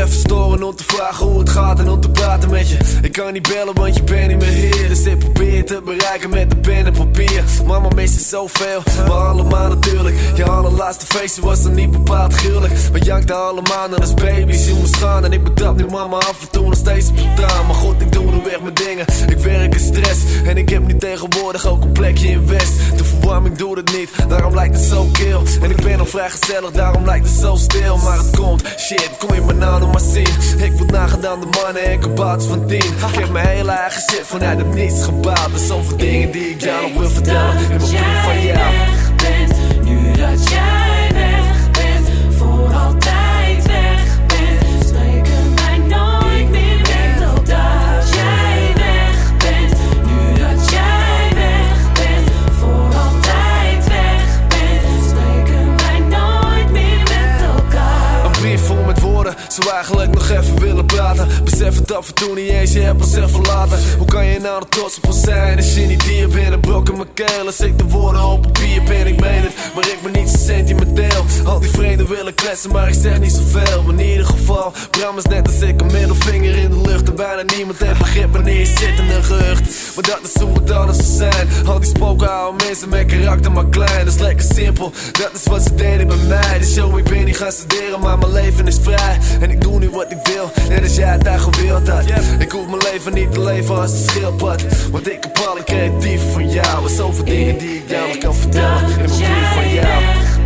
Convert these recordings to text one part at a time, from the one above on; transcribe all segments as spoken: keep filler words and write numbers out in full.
even storen om te vragen hoe het gaat en om te praten met je. Ik kan niet bellen want je bent niet meer hier. Dus ik probeer je te bereiken met de pen en papier. Mama mist je zoveel, maar allemaal natuurlijk. Je allerlaatste feestje was dan niet bepaald gruwelijk. We jankten allemaal naar als baby's in mijn gaan. En ik betrap nu mama af en toe nog steeds op de taal. Maar goed, ik doe nu weg mijn dingen. Ik werk in stress en ik heb nu tegenwoordig ook een plekje in West. De verwarming doet het niet, daarom lijkt het zo kil. En ik ben nog vrij gezellig, daarom lijkt het zo stil. Maar het komt, shit, kom je me nou nog maar zien. Ik word nagedaan de mannen en kabouters van tien. Ik heb mijn hele eigen shit vanuit het niets gebouwd. Er zijn zoveel dingen die ik jou nog wil vertellen in mijn brief van jou. Bent, nu dat jij weg bent, voor altijd weg bent, spreken wij nooit meer met elkaar. Dat jij weg bent, nu dat jij weg bent, voor altijd weg bent, spreken wij nooit meer met elkaar. Een brief vol met woorden, zou eigenlijk nog even willen praten. Besef het af en toe niet eens, je hebt ons even verlaten. Hoe kan je nou nog trots op ons zijn als je niet hier bent? Een brok in mijn keel als ik de woorden op papier ben. Ik meen het, maar ik ben niet zo sentimenteel. Al die vreemden willen kletsen, maar ik zeg niet zoveel. Maar in ieder geval, Bram is net als ik, een middelvinger in de lucht. En bijna niemand heeft begrip wanneer je zit in een gehucht. Maar dat is hoe het alles zou zijn. Al die spoken houden mensen met karakter maar klein. Dat is lekker simpel, dat is wat ze deden bij mij. Dus yo, ik ben niet gaan studeren, maar mijn leven is vrij. En ik doe nu wat ik wil, net als jij het daar gewild had. Ik hoef mijn leven niet te leven als een schildpad, want ik heb alle creatief van jou. En zoveel dingen die ik jou nog kan vertellen in mijn brief van jou.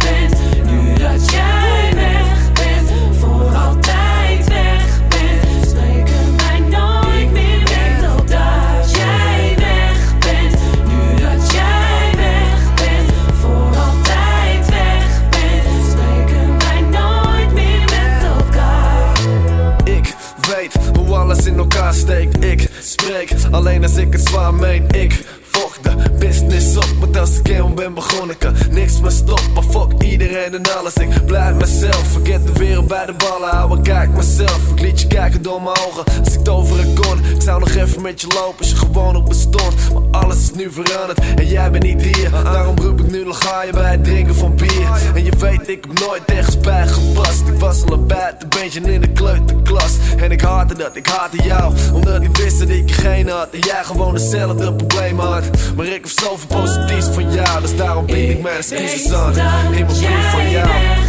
Nu dat jij weg bent, voor altijd weg bent, spreken wij nooit meer met elkaar. Dat jij weg bent, nu dat jij weg bent, voor altijd weg bent, spreken wij nooit meer met elkaar. Ik weet hoe alles in elkaar steekt. Ik spreek alleen als ik het zwaar meen. Ik volg de business op, want als ik helemaal ben begonnen, ik kan niks meer stoppen. Fuck iedereen en alles, ik blijf mezelf. Vergeet de wereld bij de ballen houden, kijk mezelf. Ik liet je kijken door mijn ogen, als ik toveren kon. Ik zou nog even met je lopen als je gewoon nog bestond. Maar alles is nu veranderd en jij bent niet hier. Daarom roep ik nu nog ga je bij het drinken van bier. En je weet, ik heb nooit ergens bij gepast. Ik was al een buitenbeentje in de kleuterklas. En ik haatte dat, ik haatte jou, omdat ik wist dat ik er geen had. En jij gewoon hetzelfde probleem had. Maar ik heb zoveel positiefs van jou, dus daarom bied ik mijn excuses aan in mijn brief van jou.